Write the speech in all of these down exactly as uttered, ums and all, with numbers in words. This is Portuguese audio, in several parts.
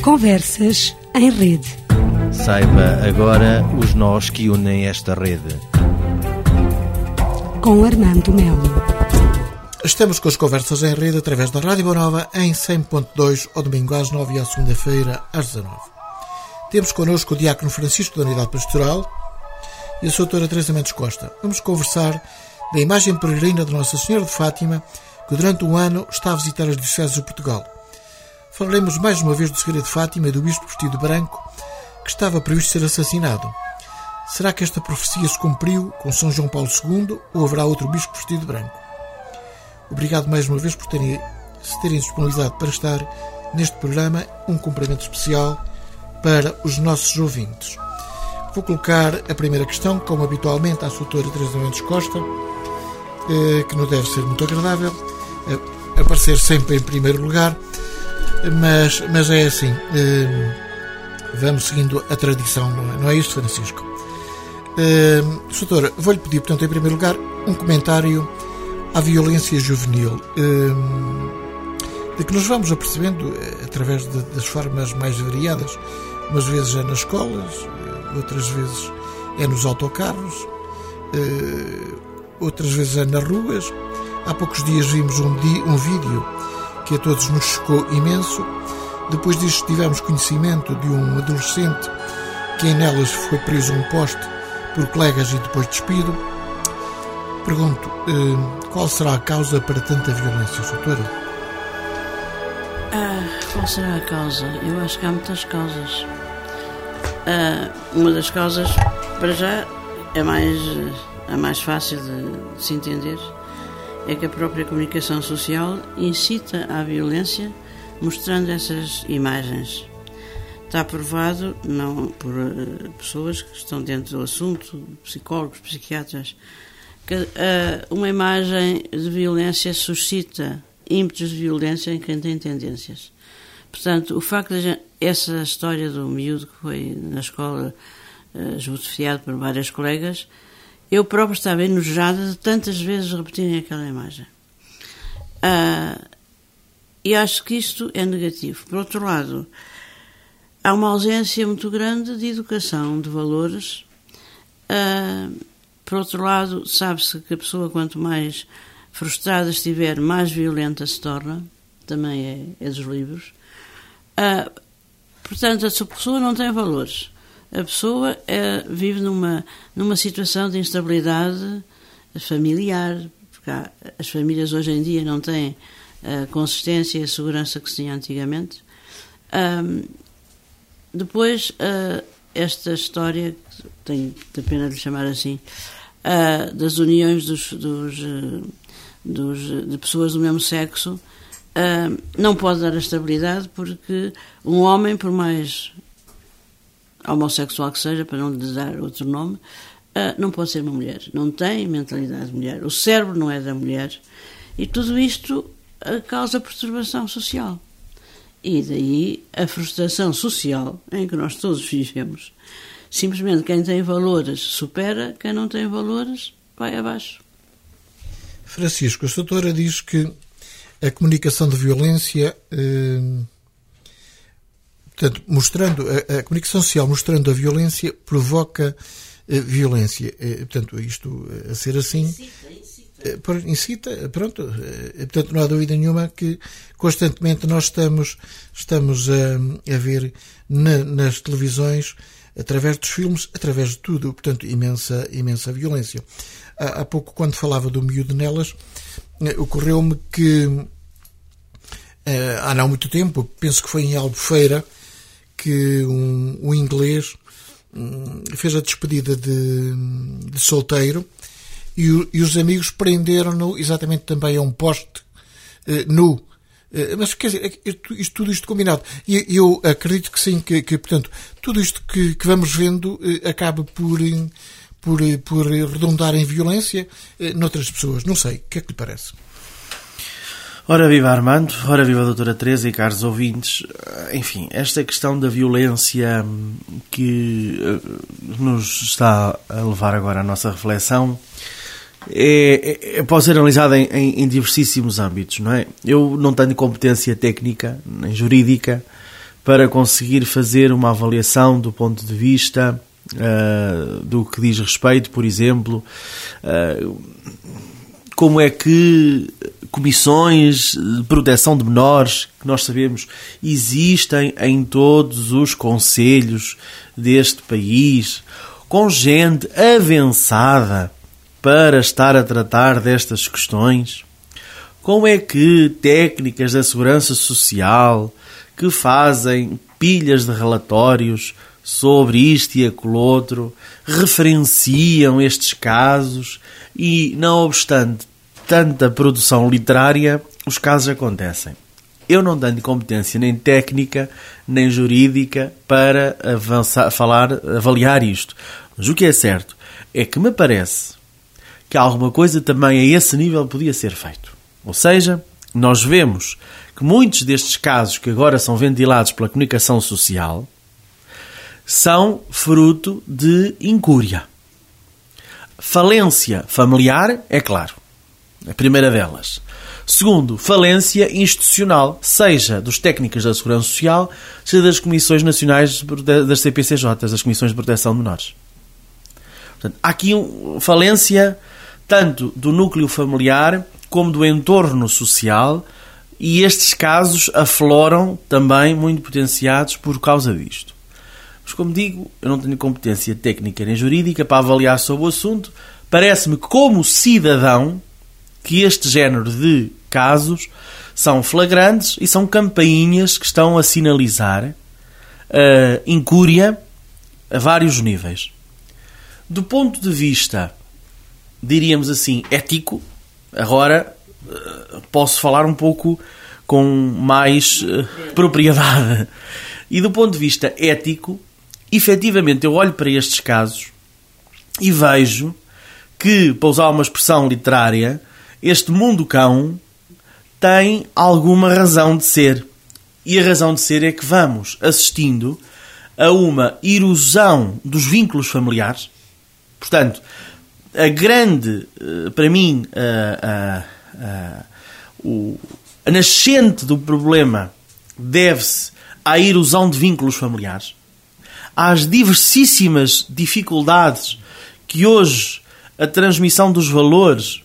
Conversas em rede. Saiba agora os nós que unem esta rede. Com Armando Melo. Estamos com as Conversas em Rede através da Rádio Boa Nova em cem ponto dois, ao domingo às nove e à segunda-feira às dezanove. Temos connosco o Diácono Francisco da Unidade Pastoral e a sua doutora Teresa Mendes Costa. Vamos conversar da imagem peregrina de Nossa Senhora de Fátima, que durante um ano está a visitar as dioceses de Portugal. Falaremos mais uma vez do segredo de Fátima e do bispo vestido de branco, que estava previsto ser assassinado. Será que esta profecia se cumpriu com São João Paulo segundo ou haverá outro bispo vestido de branco? Obrigado mais uma vez por terem, se terem disponibilizado para estar neste programa. Um cumprimento especial para os nossos ouvintes. Vou colocar a primeira questão, como habitualmente, à sua doutora Teresa Mendes Costa, que não deve ser muito agradável, aparecer sempre em primeiro lugar, mas, mas é assim, vamos seguindo a tradição, não é, não é isto, Francisco? Doutora, vou-lhe pedir, portanto, em primeiro lugar, um comentário à violência juvenil, de que nos vamos apercebendo através de, das formas mais variadas. Umas vezes é nas escolas, outras vezes é nos autocarros, outras vezes é nas ruas. Há poucos dias vimos um, di, um vídeo que a todos nos chocou imenso. Depois disto tivemos conhecimento de um adolescente que em Nelas foi preso a um poste por colegas e depois despido. Pergunto, qual será a causa para tanta violência, doutora? Ah, qual será a causa? Eu acho que há muitas causas. Ah, uma das causas, para já, é mais, a mais fácil de, de se entender, é que a própria comunicação social incita à violência mostrando essas imagens. Está provado, não por uh, pessoas que estão dentro do assunto, psicólogos, psiquiatras, que uh, uma imagem de violência suscita ímpetos de violência em quem tem tendências. Portanto, o facto de gente, essa história do miúdo que foi na escola uh, esbofeteado por várias colegas, eu própria estava enojada de tantas vezes repetirem aquela imagem. Uh, e acho que isto é negativo. Por outro lado, há uma ausência muito grande de educação, de valores. Uh, por outro lado, sabe-se que a pessoa, quanto mais frustrada estiver, mais violenta se torna. Também é, é dos livros. Uh, portanto, a pessoa não tem valores. A pessoa é, vive numa, numa situação de instabilidade familiar, porque há, as famílias hoje em dia não têm a consistência e a segurança que se tinha antigamente. Um, depois, uh, esta história, tenho a pena de lhe chamar assim, uh, das uniões dos, dos, uh, dos, de pessoas do mesmo sexo, uh, não pode dar a estabilidade, porque um homem, por mais homossexual que seja, para não lhe dar outro nome, uh, não pode ser uma mulher. Não tem mentalidade de mulher. O cérebro não é da mulher. E tudo isto uh, causa perturbação social. E daí a frustração social em que nós todos vivemos. Simplesmente quem tem valores supera, quem não tem valores vai abaixo. Francisco, a doutora diz que a comunicação de violência... Uh... Portanto, mostrando, a, a comunicação social mostrando a violência provoca a violência. Portanto, isto a ser assim... Incita, incita. Incita, pronto. Portanto, não há dúvida nenhuma que constantemente nós estamos, estamos a, a ver na, nas televisões, através dos filmes, através de tudo. Portanto, imensa, imensa violência. Há, há pouco, quando falava do miúdo Nelas, ocorreu-me que há não muito tempo, penso que foi em Albufeira, que um, um inglês um, fez a despedida de, de solteiro e, o, e os amigos prenderam-no exatamente também a um poste uh, nu. Uh, mas, quer dizer, isto, tudo isto combinado. E eu acredito que sim, que, que portanto, tudo isto que, que vamos vendo uh, acaba por, por, por redundar em violência uh, noutras pessoas. Não sei, o que é que lhe parece? Ora viva Armando, ora viva a doutora Teresa e caros ouvintes. Enfim, esta questão da violência que nos está a levar agora à nossa reflexão é, é, pode ser analisada em, em, em diversíssimos âmbitos, não é? Eu não tenho competência técnica nem jurídica para conseguir fazer uma avaliação do ponto de vista uh, do que diz respeito, por exemplo, uh, como é que comissões de proteção de menores, que nós sabemos existem em todos os concelhos deste país, com gente avançada para estar a tratar destas questões. Como é que técnicas da segurança social que fazem pilhas de relatórios sobre isto e aquilo outro referenciam estes casos e, não obstante tanta produção literária, os casos acontecem. Eu não tenho competência nem técnica nem jurídica para avançar, falar, avaliar isto. Mas o que é certo é que me parece que alguma coisa também a esse nível podia ser feito. Ou seja, nós vemos que muitos destes casos que agora são ventilados pela comunicação social são fruto de incúria. Falência familiar, é claro, a primeira delas. Segundo, falência institucional, seja dos técnicos da Segurança Social, seja das Comissões Nacionais das C P C J, das Comissões de Proteção de Menores. Portanto, há aqui uma falência tanto do núcleo familiar como do entorno social, e estes casos afloram também muito potenciados por causa disto. Mas, como digo, eu não tenho competência técnica nem jurídica para avaliar sobre o assunto. Parece-me, como cidadão, que este género de casos são flagrantes e são campainhas que estão a sinalizar uh, incúria a vários níveis. Do ponto de vista, diríamos assim, ético, agora uh, posso falar um pouco com mais uh, propriedade. E do ponto de vista ético, efetivamente eu olho para estes casos e vejo que, para usar uma expressão literária, este mundo cão tem alguma razão de ser. E a razão de ser é que vamos assistindo a uma erosão dos vínculos familiares. Portanto, a grande, para mim, a, a, a, o, a nascente do problema deve-se à erosão de vínculos familiares, às diversíssimas dificuldades que hoje a transmissão dos valores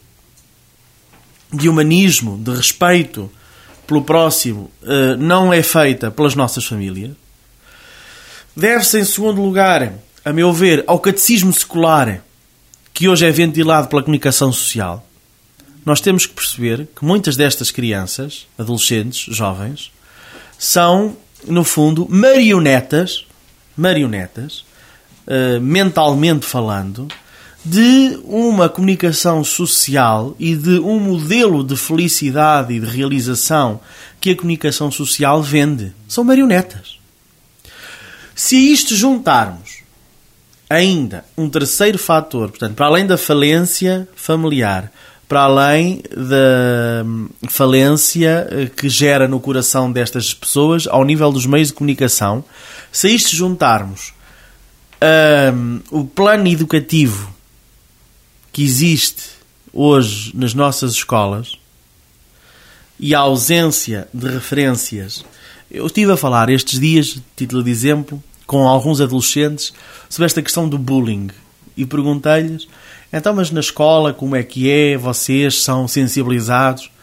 de humanismo, de respeito pelo próximo, não é feita pelas nossas famílias. Deve-se, em segundo lugar, a meu ver, ao catecismo secular que hoje é ventilado pela comunicação social. Nós temos que perceber que muitas destas crianças, adolescentes, jovens, são, no fundo, marionetas, marionetas, mentalmente falando, de uma comunicação social e de um modelo de felicidade e de realização que a comunicação social vende. São marionetas. Se a isto juntarmos ainda um terceiro fator, portanto, para além da falência familiar, para além da falência que gera no coração destas pessoas ao nível dos meios de comunicação, se a isto juntarmos um, o plano educativo que existe hoje nas nossas escolas e a ausência de referências. Eu estive a falar estes dias, título de exemplo, com alguns adolescentes sobre esta questão do bullying e perguntei-lhes, então, mas na escola como é que é? Vocês são sensibilizados?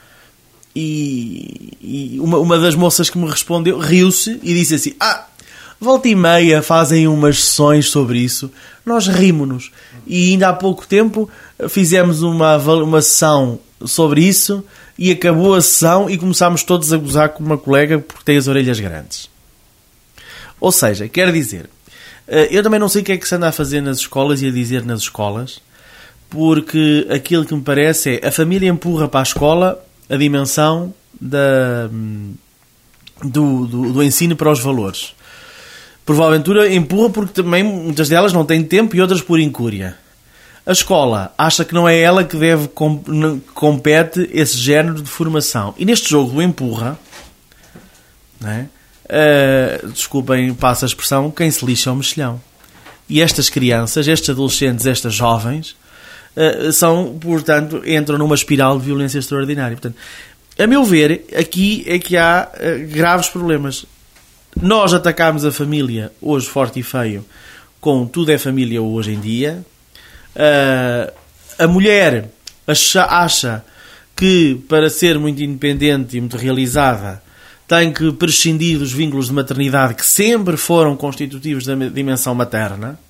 E, e uma, uma das moças que me respondeu riu-se e disse assim, ah, volta e meia fazem umas sessões sobre isso, nós rimo-nos. E ainda há pouco tempo fizemos uma, uma sessão sobre isso e acabou a sessão e começámos todos a gozar com uma colega porque tem as orelhas grandes. Ou seja, quer dizer, eu também não sei o que é que se anda a fazer nas escolas e a dizer nas escolas, porque aquilo que me parece é a família empurra para a escola a dimensão da, do, do, do ensino para os valores. Porventura empurra porque também muitas delas não têm tempo e outras por incúria. A escola acha que não é ela que deve compete esse género de formação. E neste jogo do empurra, não é? Uh, desculpem, passa a expressão, quem se lixa é o mexilhão. E estas crianças, estes adolescentes, estas jovens, uh, são, portanto, entram numa espiral de violência extraordinária. Portanto, a meu ver, aqui é que há uh, graves problemas. Nós atacámos a família, hoje forte e feio, com tudo é família hoje em dia. Uh, a mulher acha, acha que, para ser muito independente e muito realizada, tem que prescindir dos vínculos de maternidade que sempre foram constitutivos da dimensão materna.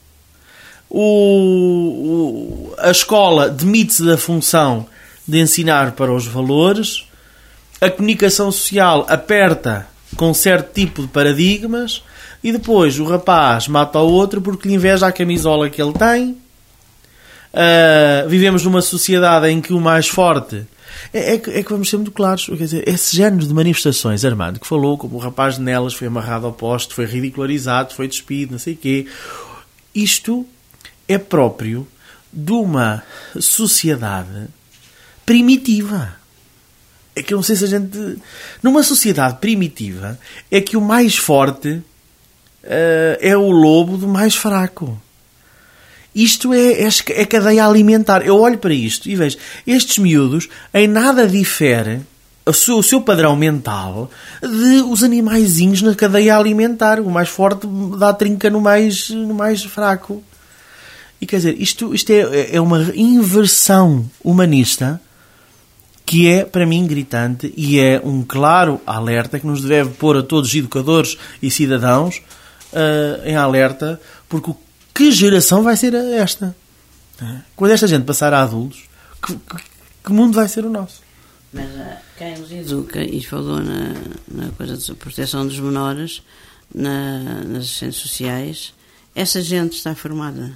O, o, a escola demite-se da função de ensinar para os valores. A comunicação social aperta com certo tipo de paradigmas e depois o rapaz mata o outro porque lhe inveja a camisola que ele tem. Uh, vivemos numa sociedade em que o mais forte é, é, que, é que vamos ser muito claros, quer dizer, esse género de manifestações, Armando, que falou como o rapaz de Nelas foi amarrado ao poste, foi ridicularizado, foi despido, não sei o quê, isto é próprio de uma sociedade primitiva. É que eu não sei se a gente... Numa sociedade primitiva é que o mais forte uh, é o lobo do mais fraco. Isto é, é, é cadeia alimentar. Eu olho para isto e vejo, estes miúdos em nada diferem o seu, o seu padrão mental de os animaizinhos na cadeia alimentar. O mais forte dá trinca no mais, no mais fraco. E quer dizer, isto, isto é, é uma inversão humanista que é, para mim, gritante e é um claro alerta que nos deve pôr a todos, educadores e cidadãos, uh, em alerta, porque o que geração vai ser esta? Quando esta gente passar a adultos, que, que, que mundo vai ser o nosso? Mas uh, quem os educa, e falou na, na coisa da proteção dos menores, na, nas assistentes sociais, essa gente está formada.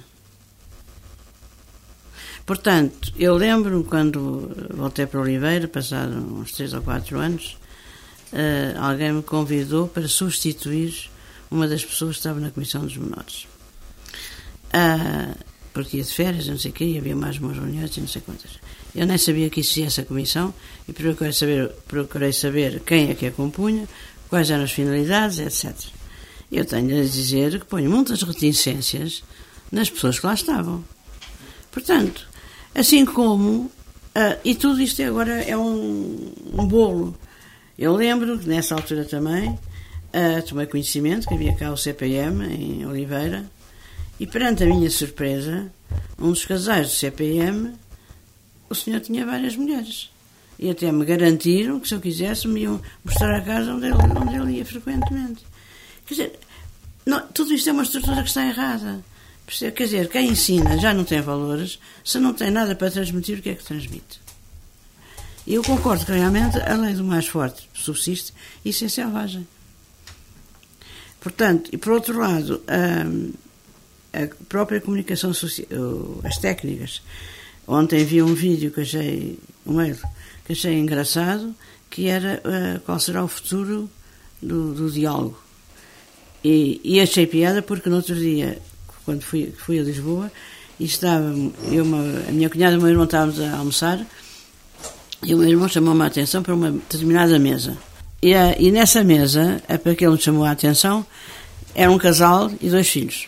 Portanto, eu lembro-me quando voltei para Oliveira, passaram uns três ou quatro anos, uh, alguém me convidou para substituir uma das pessoas que estava na Comissão dos Menores. Uh, porque ia de férias, não sei o quê, e havia mais umas reuniões e não sei quantas. Eu nem sabia que existia essa comissão e procurei saber, procurei saber quem é que a compunha, quais eram as finalidades, etcétera. Eu tenho a dizer que ponho muitas reticências nas pessoas que lá estavam. Portanto, assim como, uh, e tudo isto agora é um, um bolo. Eu lembro que nessa altura também uh, tomei conhecimento que havia cá o C P M em Oliveira e perante a minha surpresa, um dos casais do C P M, o senhor tinha várias mulheres. E até me garantiram que se eu quisesse me iam mostrar a casa onde ele, onde ele ia frequentemente. Quer dizer, não, tudo isto é uma estrutura que está errada. Quer dizer, quem ensina já não tem valores, se não tem nada para transmitir, o que é que transmite? E eu concordo que realmente a lei do mais forte subsiste e isso é selvagem. Portanto, e por outro lado, a, a própria comunicação social, as técnicas. Ontem vi um vídeo que achei, um mail, que achei engraçado, que era uh, qual será o futuro do, do diálogo. E, e achei piada porque no outro dia, quando fui, fui a Lisboa, e estava, eu, uma, a minha cunhada e o meu irmão estávamos a almoçar, e o meu irmão chamou-me a atenção para uma determinada mesa. E, a, e nessa mesa, a para que ele me chamou a atenção, era um casal e dois filhos.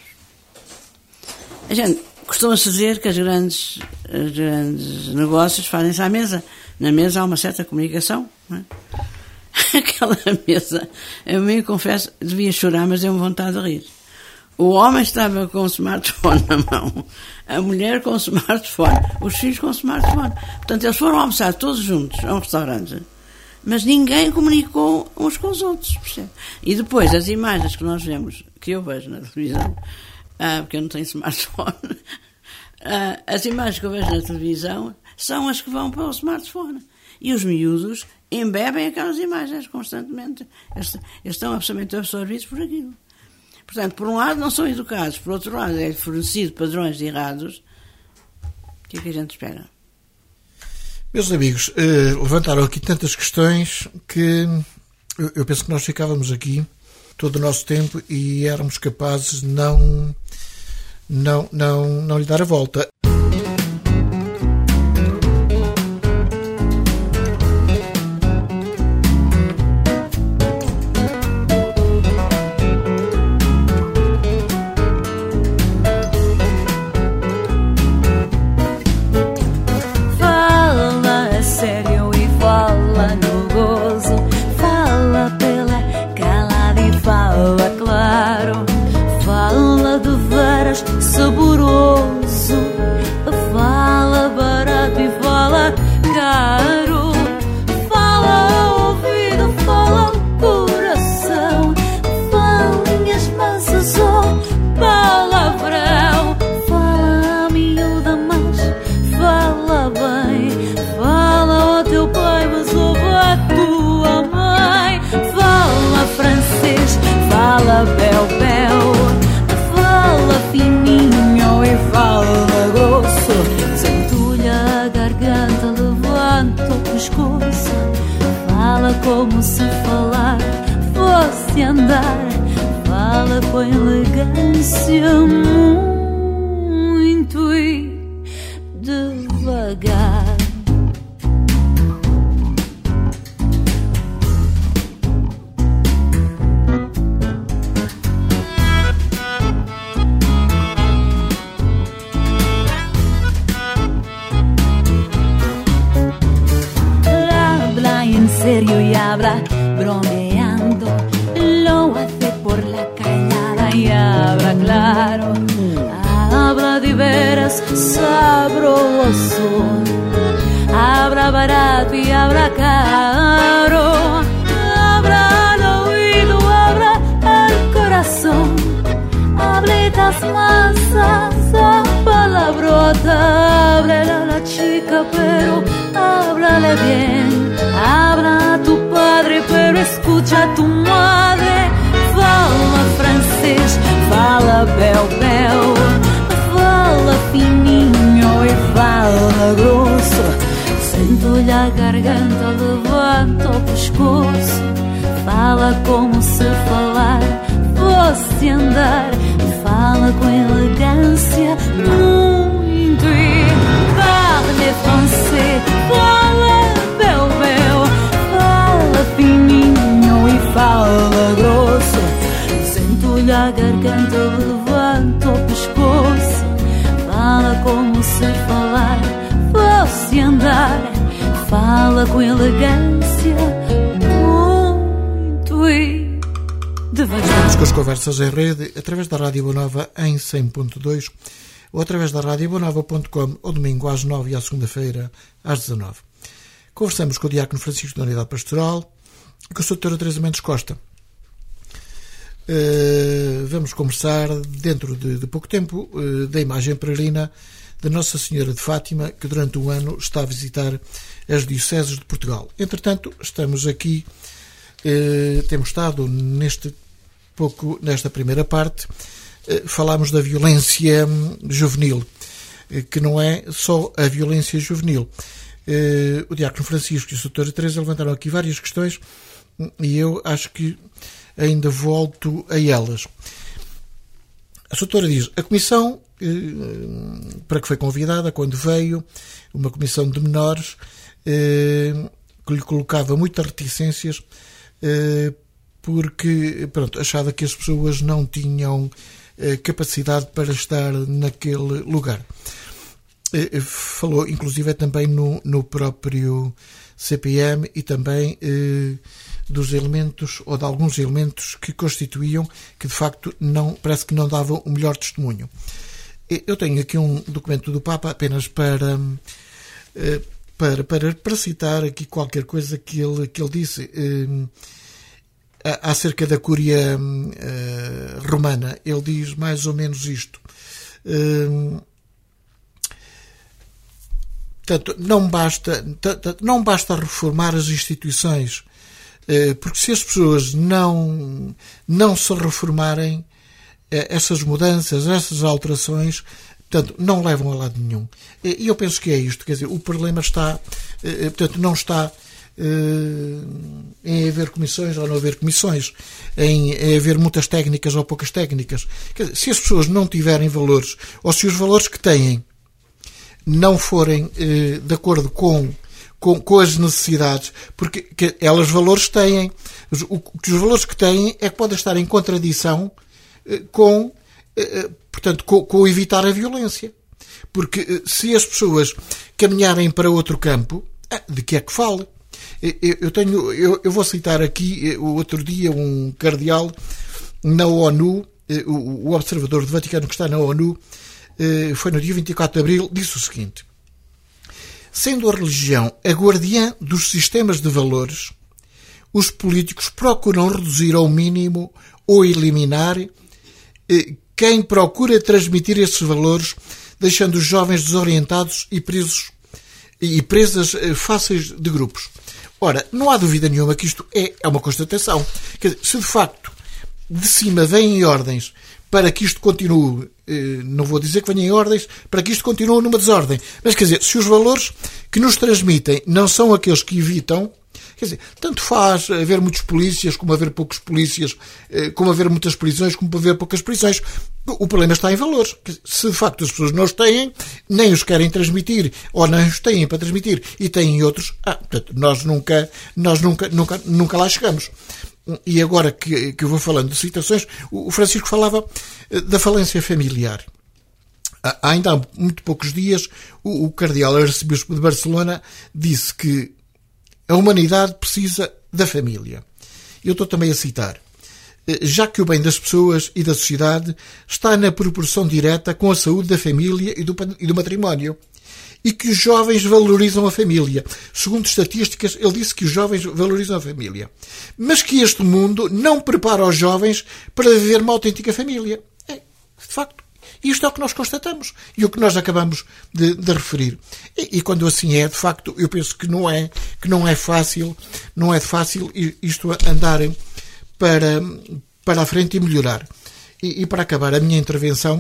A gente costuma-se dizer que as grandes, os grandes negócios fazem-se à mesa. Na mesa há uma certa comunicação, não é? Aquela mesa, eu me confesso, devia chorar, mas deu-me vontade de rir. O homem estava com o smartphone na mão, a mulher com o smartphone, os filhos com o smartphone. Portanto, eles foram almoçar todos juntos a um restaurante, mas ninguém comunicou uns com os outros, percebe? E depois, as imagens que nós vemos, que eu vejo na televisão, ah, porque eu não tenho smartphone, ah, as imagens que eu vejo na televisão são as que vão para o smartphone. E os miúdos embebem aquelas imagens constantemente. Eles, eles estão absolutamente absorvidos por aquilo. Portanto, por um lado não são educados, por outro lado é fornecido padrões errados. O que é que a gente espera? Meus amigos, eh, levantaram aqui tantas questões que eu, eu penso que nós ficávamos aqui todo o nosso tempo e éramos capazes de não, não, não, não lhe dar a volta. fala claro, fala de veras saboroso, fala barato e fala caro, fala ao ouvido, fala ao coração, fala linhas mansas ou palavrão, fala a miúda, mas fala bem, fala ao teu pai, mas ouve a tua mãe, fala francês, fala bel-bel, fala fininho e fala grosso, sentulha a garganta, levanta o pescoço, fala como se falar fosse andar, fala com elegância muito e devagar. Serio y habla bromeando, lo hace por la callada y habla claro, habla de veras sabroso, habla barato y habla caro, habla al oído, habla al corazón, hablitas mansas, a palabrota, háblale a la chica pero háblale bien. Habla a tu padre, pero escucha a tu madre. Fala francês, fala bel-bel, fala fininho e fala grosso, sento-lhe a garganta, levanta o pescoço, fala como se falar fosse andar, fala com elegância muito e parle français, fala bel-bel, fala fininho e fala grosso, sento-lhe a garganta, levanta o pescoço, fala como se falar fosse andar, fala com elegância muito e devagar. Estamos com as conversas em rede através da Rádio Boa Nova em cem ponto dois ou através da rádio boa nova ponto com ao domingo às nove e à segunda-feira às dezanove. Conversamos com o Diácono Francisco da Unidade Pastoral e com a sua doutora Teresa Mendes Costa. Uh, vamos conversar dentro de, de pouco tempo uh, da imagem peregrina da Nossa Senhora de Fátima, que durante o ano está a visitar as dioceses de Portugal. Entretanto, estamos aqui, uh, temos estado neste pouco, nesta primeira parte, uh, falámos da violência juvenil, uh, que não é só a violência juvenil. Uh, o Diácono Francisco e a doutora Teresa levantaram aqui várias questões e eu acho que ainda volto a elas. A doutora diz, a comissão uh, para que foi convidada, quando veio, uma comissão de menores uh, que lhe colocava muitas reticências uh, porque pronto, achava que as pessoas não tinham uh, capacidade para estar naquele lugar. Falou, inclusive, também no, no próprio C P M e também eh, dos elementos, ou de alguns elementos que constituíam, que de facto não, parece que não davam o melhor testemunho. Eu tenho aqui um documento do Papa apenas para, eh, para, para, para citar aqui qualquer coisa que ele, que ele disse eh, acerca da Cúria eh, Romana. Ele diz mais ou menos isto. Eh, Portanto, não basta, não basta reformar as instituições, porque se as pessoas não, não se reformarem, essas mudanças, essas alterações, portanto, não levam a lado nenhum. E eu penso que é isto, quer dizer, o problema está, portanto, não está em haver comissões ou não haver comissões, em, em haver muitas técnicas ou poucas técnicas. Quer dizer, se as pessoas não tiverem valores, ou se os valores que têm não forem eh, de acordo com, com, com as necessidades, porque que elas valores têm, os, o, os valores que têm é que podem estar em contradição eh, com, eh, portanto, com, com evitar a violência. Porque eh, se as pessoas caminharem para outro campo, eh, de que é que fala? Eu, eu, tenho, eu, eu vou citar aqui, o outro dia, um cardeal na ONU, o observador do Vaticano que está na ONU, foi no dia vinte e quatro de abril, disse o seguinte: sendo a religião a guardiã dos sistemas de valores, os políticos procuram reduzir ao mínimo ou eliminar quem procura transmitir esses valores, deixando os jovens desorientados e presos e presas fáceis de grupos. Ora, não há dúvida nenhuma que isto é, é uma constatação. Quer dizer, se de facto de cima vêm ordens para que isto continue, não vou dizer que venham ordens, para que isto continue numa desordem, mas quer dizer, se os valores que nos transmitem não são aqueles que evitam, quer dizer, tanto faz haver muitos polícias, como haver poucos polícias, como haver muitas prisões, como haver poucas prisões. O problema está em valores. Se de facto as pessoas não os têm, nem os querem transmitir, ou não os têm para transmitir, e têm outros, ah, portanto, nós nunca, nós nunca, nunca, nunca lá chegamos. E agora que, que eu vou falando de citações, o Francisco falava da falência familiar. Há ainda há muito poucos dias, o, o cardeal arcebispo de Barcelona disse que a humanidade precisa da família. Eu estou também a citar: já que o bem das pessoas e da sociedade está na proporção direta com a saúde da família e do, e do matrimónio, e que os jovens valorizam a família. Segundo estatísticas, ele disse que os jovens valorizam a família, mas que este mundo não prepara os jovens para viver uma autêntica família. É, de facto, isto é o que nós constatamos e o que nós acabamos de, de referir. E, e quando assim é, de facto, eu penso que não é, que não é fácil, não é fácil isto andar para, para a frente e melhorar. E, e para acabar a minha intervenção,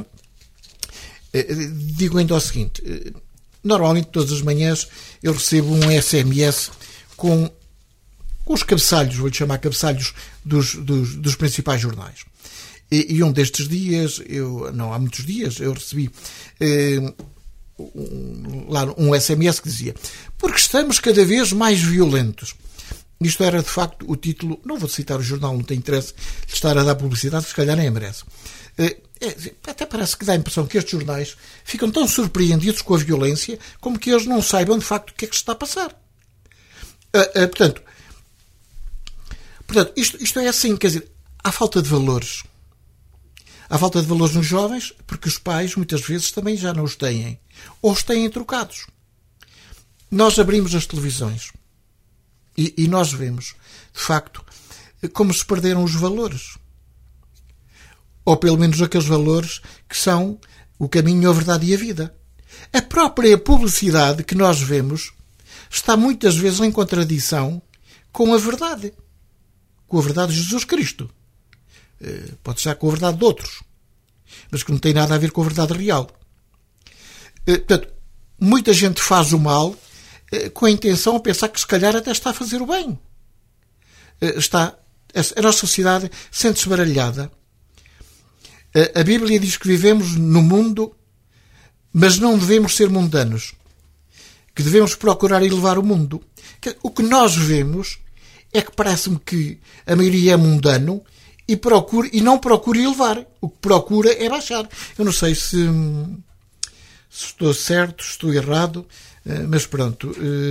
digo ainda o seguinte: normalmente todas as manhãs eu recebo um S M S com, com os cabeçalhos, vou-lhe chamar cabeçalhos, dos, dos, dos principais jornais. E, e um destes dias, eu, não há muitos dias, eu recebi eh, um, lá um S M S que dizia: porque estamos cada vez mais violentos. Isto era de facto o título. Não vou citar o jornal, não tem interesse de estar a dar publicidade, se calhar nem merece. Eh, é, até parece que dá a impressão que estes jornais ficam tão surpreendidos com a violência como que eles não saibam de facto o que é que se está a passar. Eh, eh, portanto, portanto isto, isto é assim, quer dizer, há falta de valores. Há falta de valores nos jovens porque os pais muitas vezes também já não os têm. Ou os têm trocados. Nós abrimos as televisões e, e nós vemos, de facto, como se perderam os valores. Ou pelo menos aqueles valores que são o caminho, a verdade e a vida. A própria publicidade que nós vemos está muitas vezes em contradição com a verdade. Com a verdade de Jesus Cristo. Pode estar com a verdade de outros, mas que não tem nada a ver com a verdade real. Portanto, muita gente faz o mal com a intenção de pensar que se calhar até está a fazer o bem. Está, a nossa sociedade sente-se baralhada. A Bíblia diz que vivemos no mundo, mas não devemos ser mundanos, que devemos procurar elevar o mundo. O que nós vemos é que parece-me que a maioria é mundano e, procura, e não procura elevar. O que procura é baixar. Eu não sei se, se estou certo, se estou errado, mas pronto.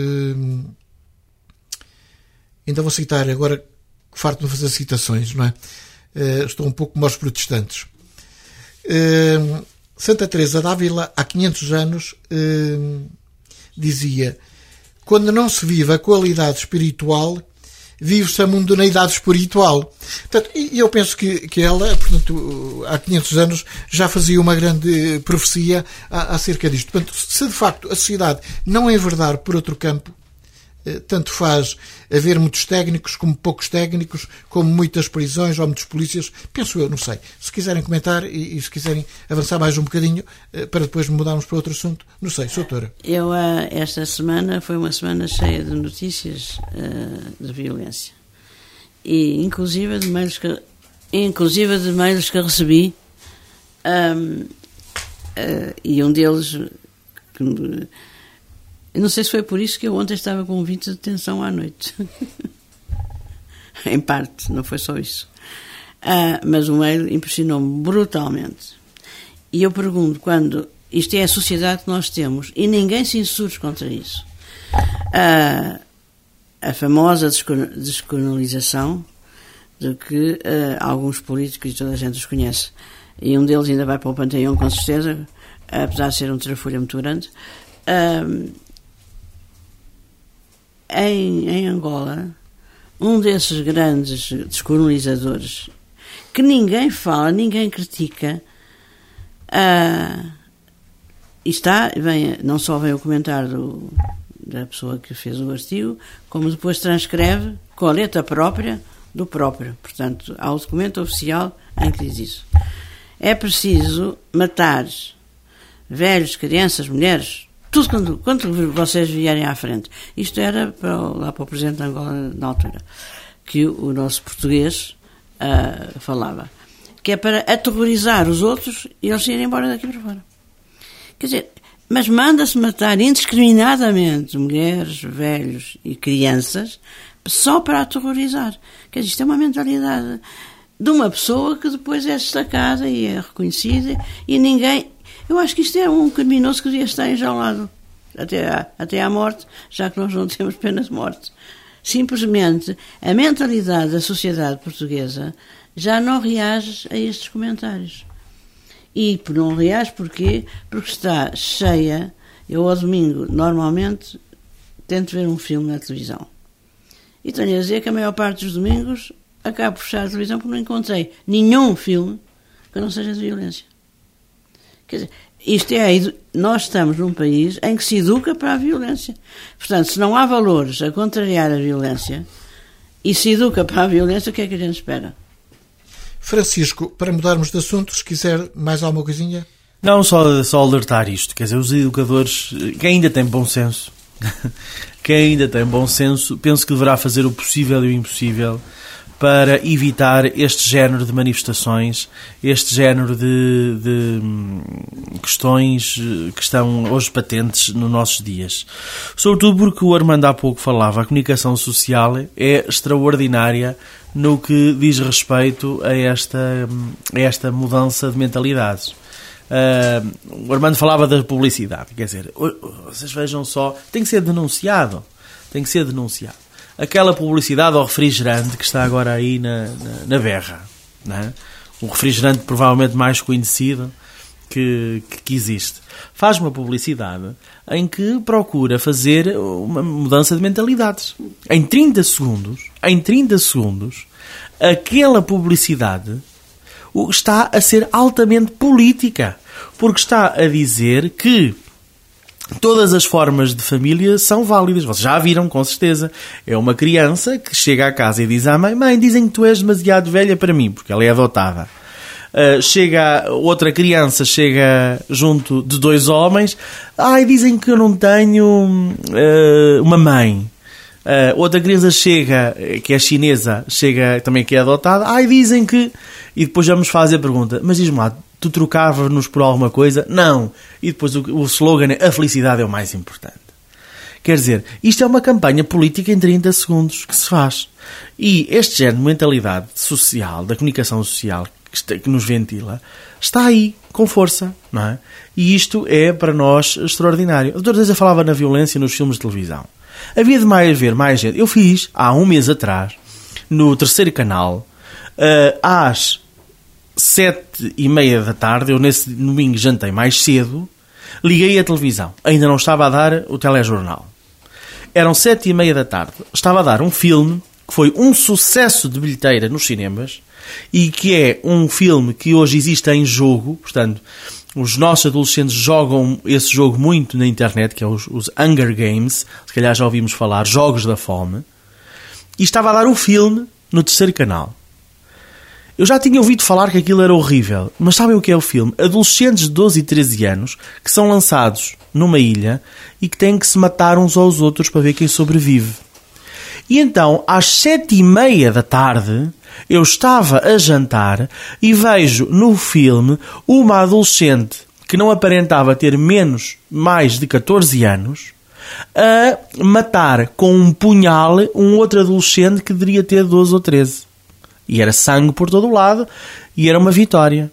Ainda vou citar, agora que farto-me fazer citações, não é? Estou um pouco como aos protestantes. Santa Teresa d'Ávila, há quinhentos anos, dizia: quando não se vive a qualidade espiritual, vive-se a mundaneidade espiritual. Portanto, e eu penso que, que ela, portanto, há quinhentos anos, já fazia uma grande profecia acerca disto. Portanto, se de facto a sociedade não enverdar por outro campo, tanto faz haver muitos técnicos como poucos técnicos, como muitas prisões ou muitos polícias, penso eu, não sei. Se quiserem comentar e, e se quiserem avançar mais um bocadinho para depois mudarmos para outro assunto, não sei, doutora. Eu, esta semana foi uma semana cheia de notícias uh, de violência e inclusive de mails que, inclusive de mails que recebi um, uh, e um deles que, eu não sei se foi por isso que eu ontem estava com convite de detenção à noite. Em parte, não foi só isso. Ah, mas o mail impressionou-me brutalmente. E eu pergunto, quando isto é a sociedade que nós temos e ninguém se insurge contra isso, ah, a famosa descolonização de que uh, alguns políticos, e toda a gente os conhece, e um deles ainda vai para o Panteão com certeza, apesar de ser um trafulho muito grande, uh, em, em Angola, um desses grandes descolonizadores, que ninguém fala, ninguém critica, uh, e está, vem, não só vem o comentário do, da pessoa que fez o artigo, como depois transcreve com a letra própria do próprio. Portanto, há o documento oficial em que diz isso. É preciso matar velhos, crianças, mulheres, tudo quando, quando vocês vierem à frente. Isto era para, lá para o Presidente de Angola na altura, que o, o nosso português uh, falava. Que é para aterrorizar os outros e eles irem embora daqui para fora. Quer dizer, mas manda-se matar indiscriminadamente mulheres, velhos e crianças só para aterrorizar. Quer dizer, isto é uma mentalidade de uma pessoa que depois é destacada e é reconhecida e ninguém... Eu acho que isto é um criminoso que devia estar enjaulado até à, até à morte, já que nós não temos pena de morte. Simplesmente a mentalidade da sociedade portuguesa já não reage a estes comentários. E não reage porquê? Porque está cheia. Eu ao domingo normalmente tento ver um filme na televisão. E tenho a dizer que a maior parte dos domingos acabo por fechar a televisão porque não encontrei nenhum filme que não seja de violência. Quer dizer, isto é, nós estamos num país em que se educa para a violência. Portanto, se não há valores a contrariar a violência e se educa para a violência, o que é que a gente espera? Francisco, para mudarmos de assunto, se quiser mais alguma coisinha? Não, só, só alertar isto. Quer dizer, os educadores, quem ainda tem bom senso, quem ainda tem bom senso, penso que deverá fazer o possível e o impossível para evitar este género de manifestações, este género de, de questões que estão hoje patentes nos nossos dias. Sobretudo porque o Armando há pouco falava, a comunicação social é extraordinária no que diz respeito a esta, a esta mudança de mentalidades. Uh, o Armando falava da publicidade, quer dizer, vocês vejam só, tem que ser denunciado, tem que ser denunciado. Aquela publicidade ao refrigerante que está agora aí na, na, na berra, não é? O refrigerante provavelmente mais conhecido que, que, que existe. Faz uma publicidade em que procura fazer uma mudança de mentalidades. Em trinta segundos, em trinta segundos, aquela publicidade está a ser altamente política, porque está a dizer que todas as formas de família são válidas. Vocês já a viram, com certeza. É uma criança que chega à casa e diz à mãe: mãe, dizem que tu és demasiado velha para mim, porque ela é adotada. Uh, chega outra criança, chega junto de dois homens: ai, dizem que eu não tenho uh, uma mãe. Uh, outra criança chega, que é chinesa, chega também que é adotada: ai, dizem que... E depois vamos fazer a pergunta: mas diz-me lá, tu trocavas-nos por alguma coisa? Não. E depois o, o slogan é: a felicidade é o mais importante. Quer dizer, isto é uma campanha política em trinta segundos que se faz. E este género de mentalidade social, da comunicação social, que, está, que nos ventila, está aí, com força, não é? E isto é, para nós, extraordinário. A doutora Teresa falava na violência nos filmes de televisão. Havia de mais haver mais gente. Eu fiz, há um mês atrás, no terceiro canal, uh, às sete e meia da tarde, eu nesse domingo jantei mais cedo, liguei a televisão. Ainda não estava a dar o telejornal. Eram sete e meia da tarde. Estava a dar um filme que foi um sucesso de bilheteira nos cinemas e que é um filme que hoje existe em jogo. Portanto, os nossos adolescentes jogam esse jogo muito na internet, que é os, os Hunger Games. Se calhar já ouvimos falar, Jogos da Fome. E estava a dar um filme no terceiro canal. Eu já tinha ouvido falar que aquilo era horrível, mas sabem o que é o filme? Adolescentes de doze e treze anos que são lançados numa ilha e que têm que se matar uns aos outros para ver quem sobrevive. E então, às sete e meia da tarde, eu estava a jantar e vejo no filme uma adolescente que não aparentava ter menos, mais de catorze anos, a matar com um punhal um outro adolescente que deveria ter doze ou treze. E era sangue por todo o lado e era uma vitória.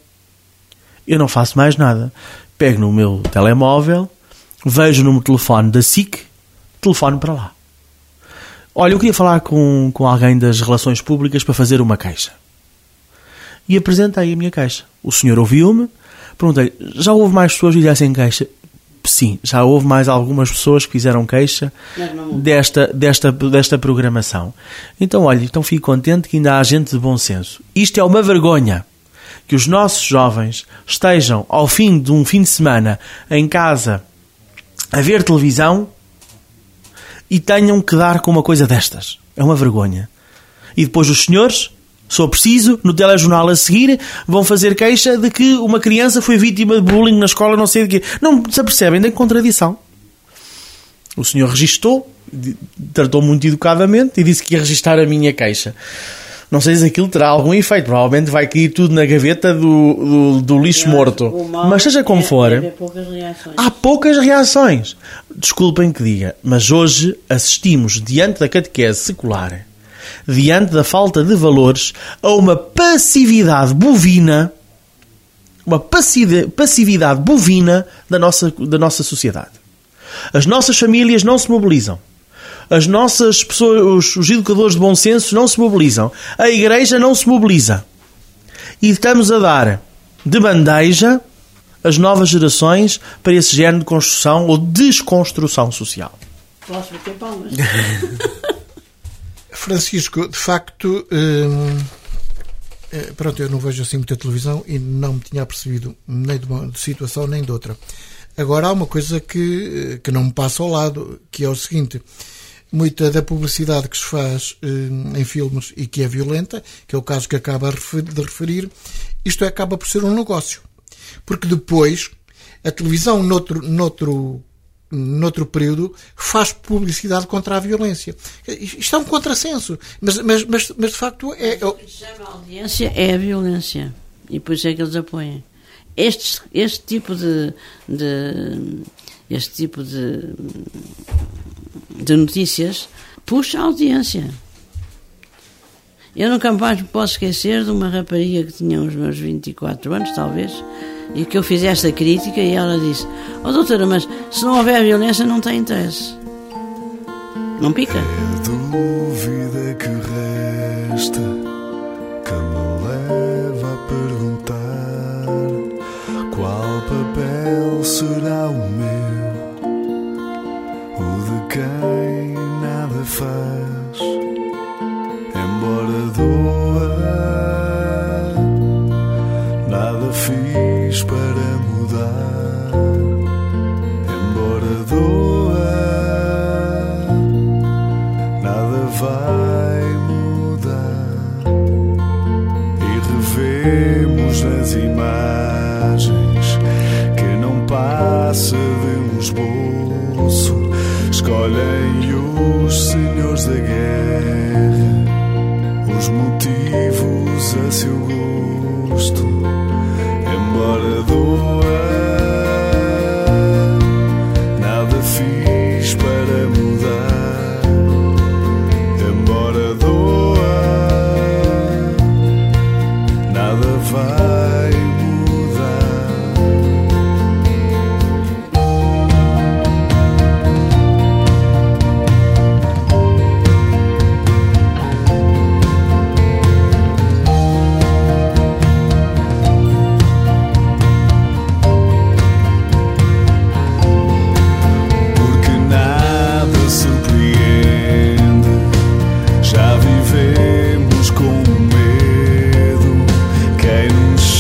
Eu não faço mais nada. Pego no meu telemóvel, vejo no meu telefone da S I C, telefono para lá. olha, eu queria falar com, com alguém das relações públicas para fazer uma queixa. E apresentei a minha queixa. O senhor ouviu-me, perguntei, já houve mais pessoas que fizessem queixa? Sim, já houve mais algumas pessoas que fizeram queixa desta, desta, desta programação. Então, olha, então fico contente que ainda há gente de bom senso. Isto é uma vergonha que os nossos jovens estejam ao fim de um fim de semana em casa a ver televisão e tenham que dar com uma coisa destas. É uma vergonha. E depois os senhores, se for preciso, no telejornal a seguir, vão fazer queixa de que uma criança foi vítima de bullying na escola, não sei de quê. Não se apercebem da contradição. O senhor registou, tratou muito educadamente e disse que ia registar a minha queixa. Não sei se aquilo terá algum efeito. Provavelmente vai cair tudo na gaveta do, do, do lixo morto. Mas seja como for, há poucas reações. Desculpem que diga, mas hoje assistimos, diante da catequese secular, diante da falta de valores, a uma passividade bovina, uma passividade bovina da nossa, da nossa sociedade. As nossas famílias não se mobilizam. As nossas pessoas, os, os educadores de bom senso não se mobilizam. A igreja não se mobiliza. E estamos a dar de bandeja as novas gerações para esse género de construção ou desconstrução social. Posso bater palmas? Francisco, de facto, hum, pronto, eu não vejo assim muita televisão e não me tinha percebido nem de uma situação nem de outra. Agora há uma coisa que, que não me passa ao lado, que é o seguinte: muita da publicidade que se faz hum, em filmes e que é violenta, que é o caso que acaba de referir, isto acaba por ser um negócio. Porque depois a televisão, noutro, noutro noutro período, faz publicidade contra a violência. Isto é um contrassenso, mas, mas, mas, mas de facto é... O que chama a audiência é a violência, e por isso é que eles apoiam. Este, este tipo de, de este tipo de, de notícias puxa a audiência. Eu nunca mais me posso esquecer de uma rapariga que tinha os meus vinte e quatro anos, talvez, e que eu fiz esta crítica e ela disse: oh doutora, mas se não houver violência não tem interesse. Não pica? É a dúvida que resta, que me leva a perguntar qual papel será o meu, o de quem nada faz, embora doa, nada fiz para mudar, embora doa, nada vai mudar. E revemos nas imagens que não passa de um esboço, escolhem os senhores da guerra os motivos a seu gosto, embora doa, nada fiz para mudar, embora doa, nada vai mudar. Porque nada surpreende, já vivemos com medo, quem nos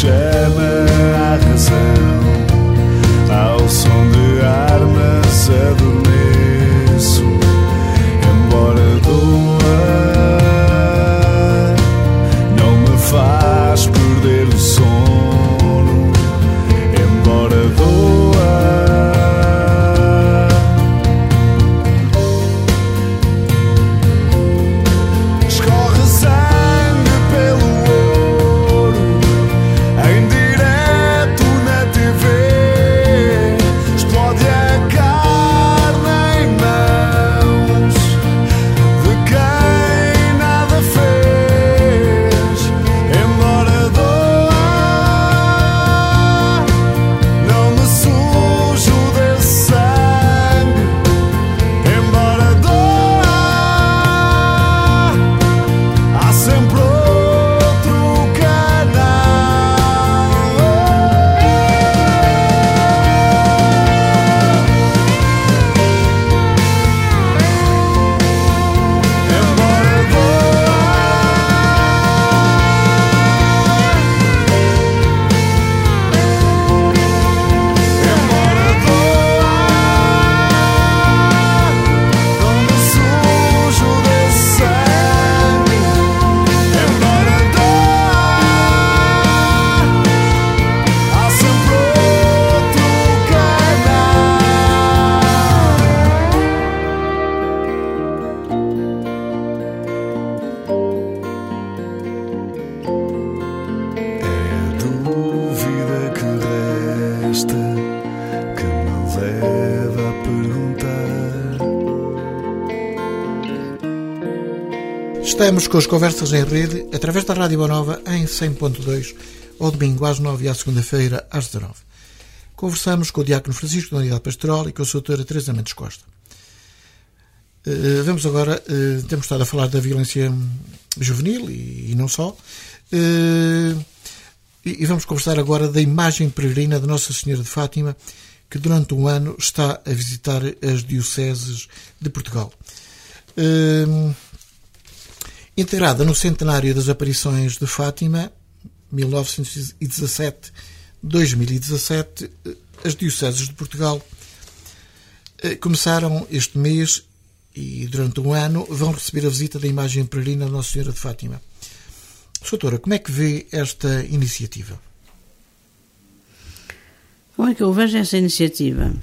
dúvida que resta, que me leva a perguntar. Estamos com as conversas em rede, através da Rádio Boa Nova, em cem ponto dois, ao domingo às nove e à segunda-feira às dezanove. Conversamos com o Diácono Francisco da Unidade Pastoral e com a sua doutora Teresa Mendes Costa. Uh, vamos agora, uh, temos estado a falar da violência juvenil e, e não só, uh, e, e vamos conversar agora da imagem peregrina de Nossa Senhora de Fátima, que durante um ano está a visitar as dioceses de Portugal. Uh, integrada no centenário das aparições de Fátima, mil novecentos e dezassete a dois mil e dezassete, as dioceses de Portugal uh, começaram este mês e durante um ano vão receber a visita da imagem peregrina de Nossa Senhora de Fátima. Doutora, como é que vê esta iniciativa? Como é que eu vejo essa iniciativa?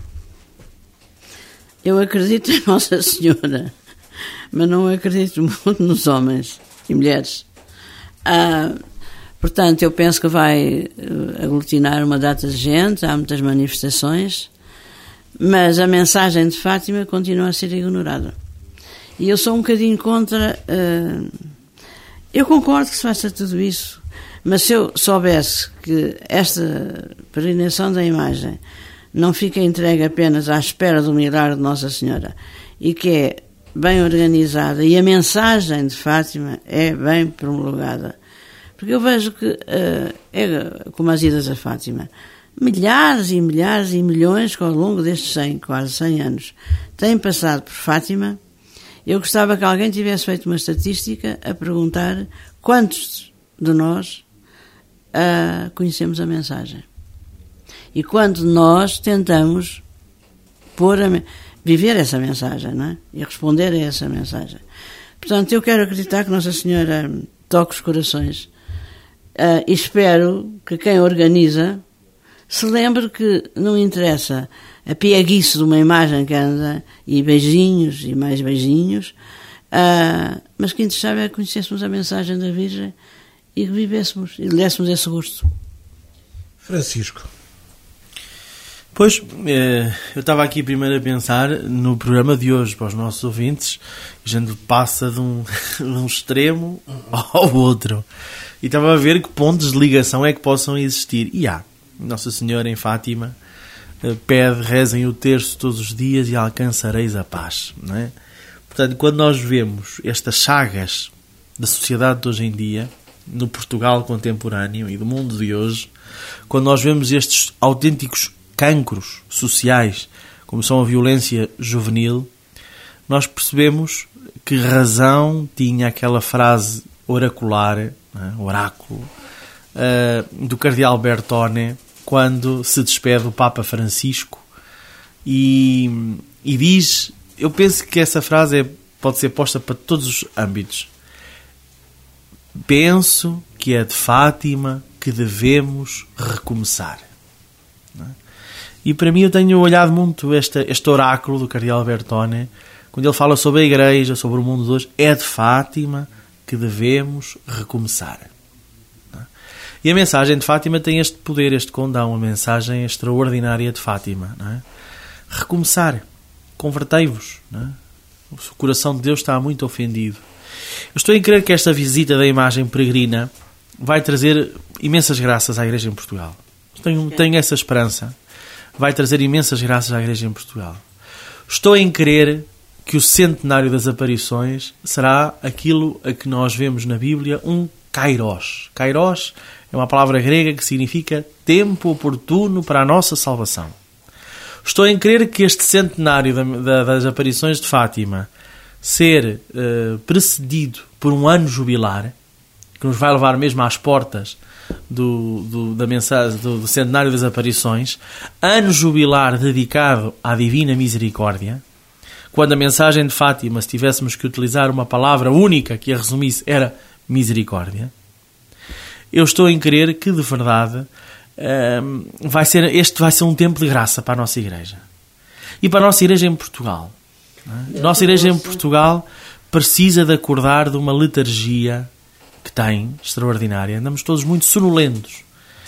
Eu acredito em Nossa Senhora, mas não acredito muito nos homens e mulheres. Ah, portanto, eu penso que vai aglutinar uma data de gente, há muitas manifestações, mas a mensagem de Fátima continua a ser ignorada. E eu sou um bocadinho contra... Uh, eu concordo que se faça tudo isso, mas se eu soubesse que esta peregrinação da imagem não fica entregue apenas à espera do milagre de Nossa Senhora e que é bem organizada e a mensagem de Fátima é bem promulgada, porque eu vejo que uh, é como as idas a Fátima, milhares e milhares e milhões que ao longo destes cem, quase cem anos têm passado por Fátima. Eu gostava que alguém tivesse feito uma estatística a perguntar quantos de nós uh, conhecemos a mensagem e quantos de nós tentamos pôr a, viver essa mensagem, não é? E responder a essa mensagem. Portanto, eu quero acreditar que Nossa Senhora toque os corações uh, e espero que quem organiza se lembre que não interessa a pieguice de uma imagem que anda e beijinhos e mais beijinhos, uh, mas que interessava é que conhecêssemos a mensagem da Virgem e que vivêssemos e lhe dessemos esse gosto. Francisco. Pois, eh, eu estava aqui primeiro a pensar no programa de hoje para os nossos ouvintes, a gente passa de um, de um extremo ao outro e estava a ver que pontos de ligação é que possam existir. E há. Nossa Senhora em Fátima pede, rezem o terço todos os dias e alcançareis a paz, não é? Portanto, quando nós vemos estas chagas da sociedade de hoje em dia, no Portugal contemporâneo e do mundo de hoje, quando nós vemos estes autênticos cancros sociais, como são a violência juvenil, nós percebemos que razão tinha aquela frase oracular, não é? Oráculo, uh, do cardeal Bertone, quando se despede do Papa Francisco e, e diz, eu penso que essa frase é, pode ser posta para todos os âmbitos. Penso que é de Fátima que devemos recomeçar. Não é? E para mim eu tenho olhado muito este, este oráculo do cardeal Bertone, quando ele fala sobre a Igreja, sobre o mundo de hoje, é de Fátima que devemos recomeçar. E a mensagem de Fátima tem este poder, este condão, a mensagem extraordinária de Fátima. Não é? Recomeçar. Convertei-vos. Não é? O coração de Deus está muito ofendido. Eu estou a crer que esta visita da imagem peregrina vai trazer imensas graças à Igreja em Portugal. Tenho, tenho essa esperança. Vai trazer imensas graças à Igreja em Portugal. Estou a crer que o centenário das aparições será aquilo a que nós vemos na Bíblia, um kairos. Kairos é uma palavra grega que significa tempo oportuno para a nossa salvação. Estou a crer que este centenário da, da, das aparições de Fátima ser uh, precedido por um ano jubilar, que nos vai levar mesmo às portas do, do, da mensagem, do, do centenário das aparições, ano jubilar dedicado à Divina Misericórdia, quando a mensagem de Fátima, se tivéssemos que utilizar uma palavra única que a resumisse, era misericórdia. Eu estou a crer que, de verdade, um, vai ser, este vai ser um tempo de graça para a nossa Igreja. E para a nossa Igreja em Portugal. A nossa Igreja em Portugal precisa de acordar de uma letargia que tem, extraordinária. Andamos todos muito sonolentos.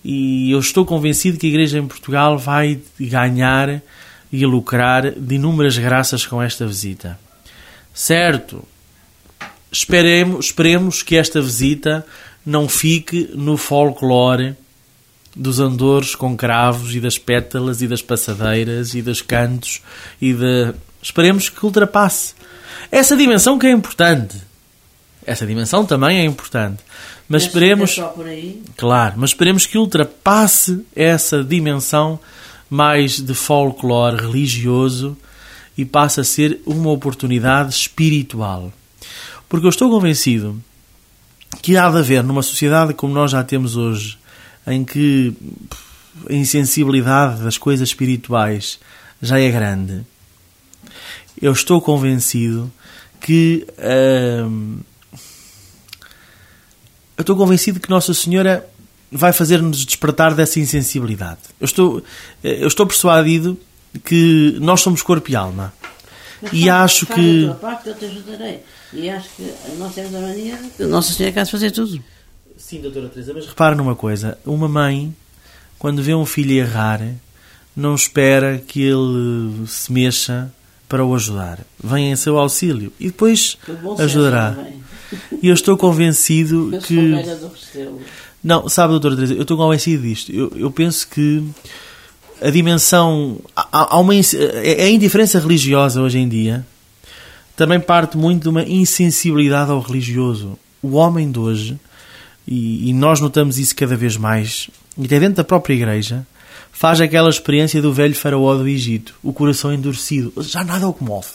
E eu estou convencido que a Igreja em Portugal vai ganhar e lucrar de inúmeras graças com esta visita. Certo, esperemos, esperemos que esta visita não fique no folclore dos andores com cravos e das pétalas e das passadeiras e dos cantos e de... Esperemos que ultrapasse essa dimensão, que é importante. Essa dimensão também é importante. Mas esperemos... Só por aí. Claro, mas esperemos que ultrapasse essa dimensão mais de folclore religioso e passe a ser uma oportunidade espiritual. Porque eu estou convencido que há de haver, numa sociedade como nós já temos hoje, em que a insensibilidade das coisas espirituais já é grande, eu estou convencido que hum, eu estou convencido que Nossa Senhora vai fazer-nos despertar dessa insensibilidade. Eu estou, eu estou persuadido que nós somos corpo e alma. Mas e faz, acho faz que... a tua parte, eu te ajudarei. E acho que nós temos a mania de Nossa Senhora quer fazer tudo. Sim, doutora Teresa, mas repara numa coisa. Uma mãe, quando vê um filho errar, não espera que ele se mexa para o ajudar. Vem em seu auxílio e depois ajudará. E eu estou convencido eu que... Do não, sabe, doutora Teresa, eu estou convencido disto. Eu, eu penso que a dimensão... Há, há uma, a indiferença religiosa hoje em dia também parte muito de uma insensibilidade ao religioso. O homem de hoje, e, e nós notamos isso cada vez mais, e até dentro da própria igreja, faz aquela experiência do velho faraó do Egito, o coração endurecido, já nada o comove.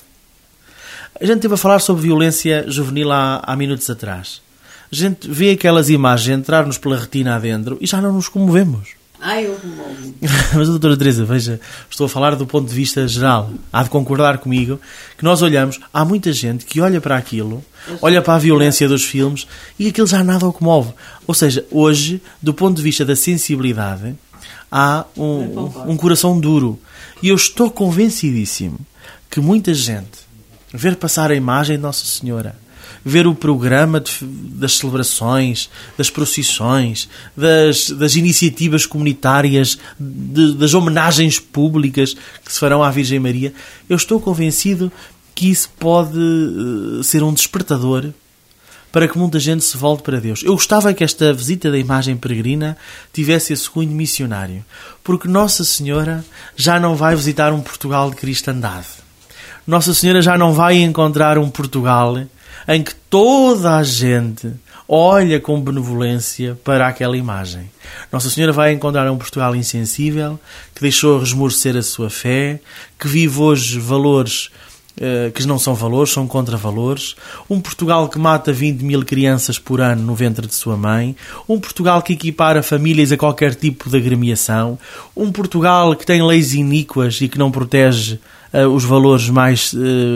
A gente esteve a falar sobre violência juvenil há, há minutos atrás. A gente vê aquelas imagens entrar-nos pela retina adentro e já não nos comovemos. Ai, eu comovo. Mas, doutora Teresa, veja, estou a falar do ponto de vista geral. Há de concordar comigo que nós olhamos, há muita gente que olha para aquilo, olha para a violência dos filmes e aquilo já nada o comove. Ou seja, hoje, do ponto de vista da sensibilidade, há um, um coração duro. E eu estou convencidíssimo que muita gente ver passar a imagem de Nossa Senhora, ver o programa de, das celebrações, das procissões, das, das iniciativas comunitárias, de, das homenagens públicas que se farão à Virgem Maria, eu estou convencido que isso pode uh, ser um despertador para que muita gente se volte para Deus. Eu gostava que esta visita da imagem peregrina tivesse esse cunho missionário, porque Nossa Senhora já não vai visitar um Portugal de cristandade. Nossa Senhora já não vai encontrar um Portugal em que toda a gente olha com benevolência para aquela imagem. Nossa Senhora vai encontrar um Portugal insensível, que deixou resmorecer a sua fé, que vive hoje valores uh, que não são valores, são contravalores. Um Portugal que mata vinte mil crianças por ano no ventre de sua mãe. Um Portugal que equipara famílias a qualquer tipo de agremiação. Um Portugal que tem leis iníquas e que não protege Uh, os valores mais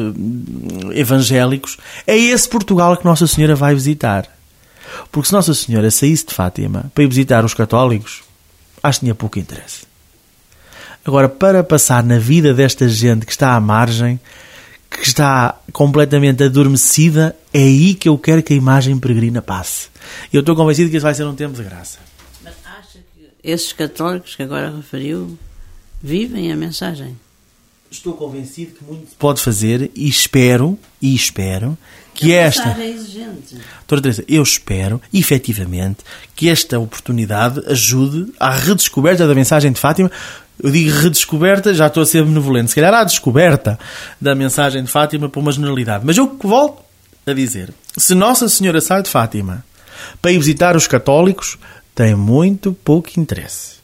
uh, evangélicos. É esse Portugal que Nossa Senhora vai visitar. Porque se Nossa Senhora saísse de Fátima para ir visitar os católicos, acho que tinha pouco interesse. Agora, para passar na vida desta gente que está à margem, que está completamente adormecida, é aí que eu quero que a imagem peregrina passe. Eu estou convencido que isso vai ser um tempo de graça. Mas acha que esses católicos que agora referiu vivem a mensagem? Estou convencido que muito se pode fazer e espero, e espero, que a esta... mensagem é exigente. Doutora Teresa, eu espero, efetivamente, que esta oportunidade ajude à redescoberta da mensagem de Fátima. Eu digo redescoberta, já estou a ser benevolente. Se calhar à descoberta da mensagem de Fátima para uma generalidade. Mas eu volto a dizer, se Nossa Senhora sai de Fátima para ir visitar os católicos, tem muito pouco interesse.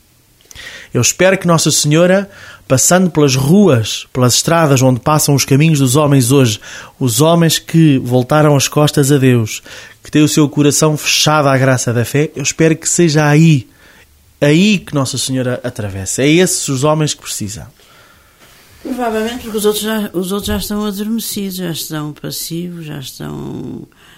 Eu espero que Nossa Senhora, passando pelas ruas, pelas estradas onde passam os caminhos dos homens hoje, os homens que voltaram as costas a Deus, que têm o seu coração fechado à graça da fé, eu espero que seja aí, aí que Nossa Senhora atravessa. É esses os homens que precisam. Provavelmente porque os outros já, os outros já estão adormecidos, já estão passivos, já estão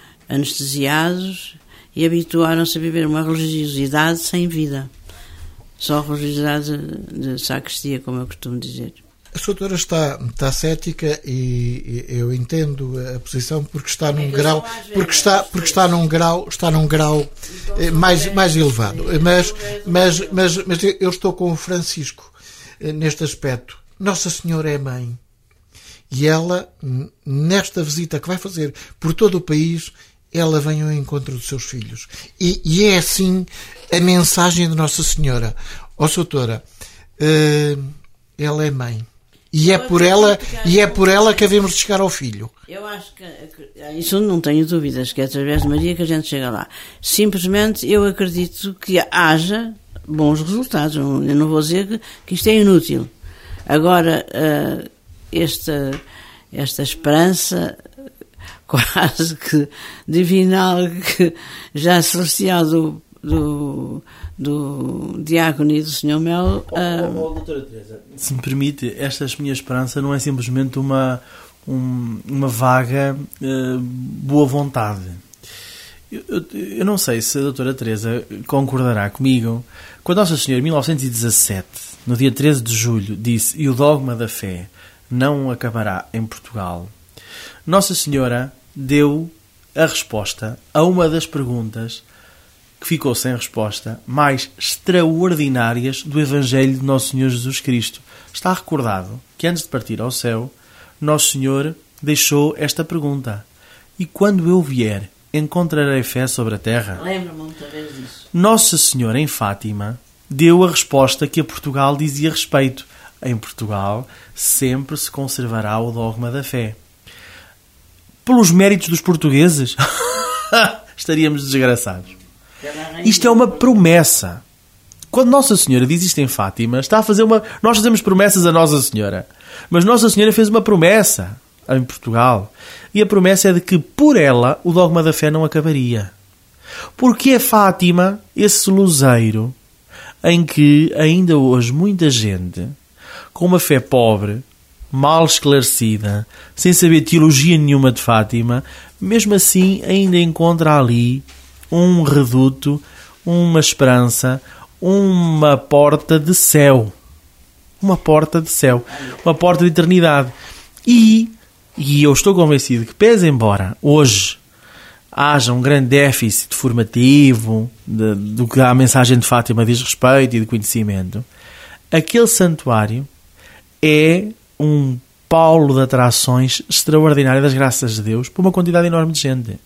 anestesiados e habituaram-se a viver uma religiosidade sem vida. Só religiosidade de sacristia, como eu costumo dizer. A sua doutora está, está cética e, e eu entendo a posição porque está num grau porque está porque está num grau está num grau eh, mais mais elevado, mas mas mas mas eu estou com o Francisco eh, neste aspecto. Nossa Senhora é mãe e ela, nesta visita que vai fazer por todo o país, ela vem ao encontro dos seus filhos e, e é assim a mensagem de Nossa Senhora. Ó, doutora, eh, ela é mãe. E é por ela, e é por ela que havemos de chegar ao filho. Eu acho que, isso não tenho dúvidas, que é através de Maria que a gente chega lá. Simplesmente eu acredito que haja bons resultados. Eu não vou dizer que, que isto é inútil. Agora, uh, esta, esta esperança quase que divinal, que já celestial do, do, do Diácono e do senhor Melo. Oh, oh, oh, doutora Teresa, se me permite, esta minha esperança não é simplesmente uma, um, uma vaga uh, boa vontade. Eu, eu, eu não sei se a doutora Teresa concordará comigo. Quando Nossa Senhora, em mil novecentos e dezassete, no dia treze de julho, disse: "E o dogma da fé não acabará em Portugal", Nossa Senhora deu a resposta a uma das perguntas que ficou sem resposta mais extraordinárias do Evangelho de Nosso Senhor Jesus Cristo. Está recordado que antes de partir ao céu, Nosso Senhor deixou esta pergunta: "E quando eu vier, encontrarei fé sobre a terra?" Lembro-me muitas vezes disso. Nossa Senhora, em Fátima, deu a resposta que a Portugal dizia respeito: em Portugal sempre se conservará o dogma da fé. Pelos méritos dos portugueses, estaríamos desgraçados. Isto é uma promessa. Quando Nossa Senhora diz isto em Fátima, está a fazer uma... Nós fazemos promessas a Nossa Senhora, mas Nossa Senhora fez uma promessa em Portugal, e a promessa é de que por ela o dogma da fé não acabaria. Porque é Fátima esse luzeiro em que ainda hoje muita gente, com uma fé pobre, mal esclarecida, sem saber teologia nenhuma de Fátima, mesmo assim ainda encontra ali um reduto, uma esperança, uma porta de céu. Uma porta de céu. Uma porta de eternidade. E, e eu estou convencido que, pese embora hoje haja um grande déficit formativo de, do que a mensagem de Fátima diz respeito e de conhecimento, aquele santuário é um polo de atrações extraordinário das graças de Deus por uma quantidade enorme de gente.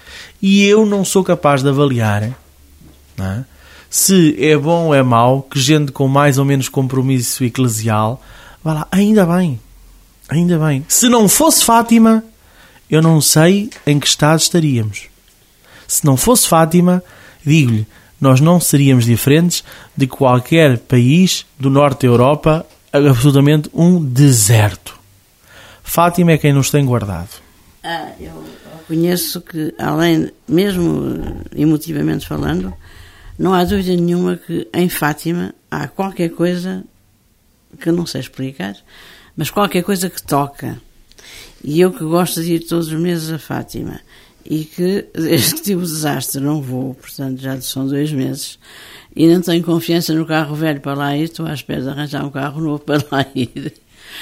E eu não sou capaz de avaliar, não é, se é bom ou é mau que gente com mais ou menos compromisso eclesial vá lá. Ainda bem, ainda bem. Se não fosse Fátima, eu não sei em que estado estaríamos. Se não fosse Fátima, digo-lhe, nós não seríamos diferentes de qualquer país do norte da Europa, absolutamente um deserto. Fátima é quem nos tem guardado. Ah, eu conheço que, além, mesmo emotivamente falando, não há dúvida nenhuma que em Fátima há qualquer coisa que eu não sei explicar, mas qualquer coisa que toca. E eu que gosto de ir todos os meses a Fátima e que, desde que tive o desastre, não vou, portanto já são dois meses, e não tenho confiança no carro velho para lá ir, estou à espera de arranjar um carro novo para lá ir.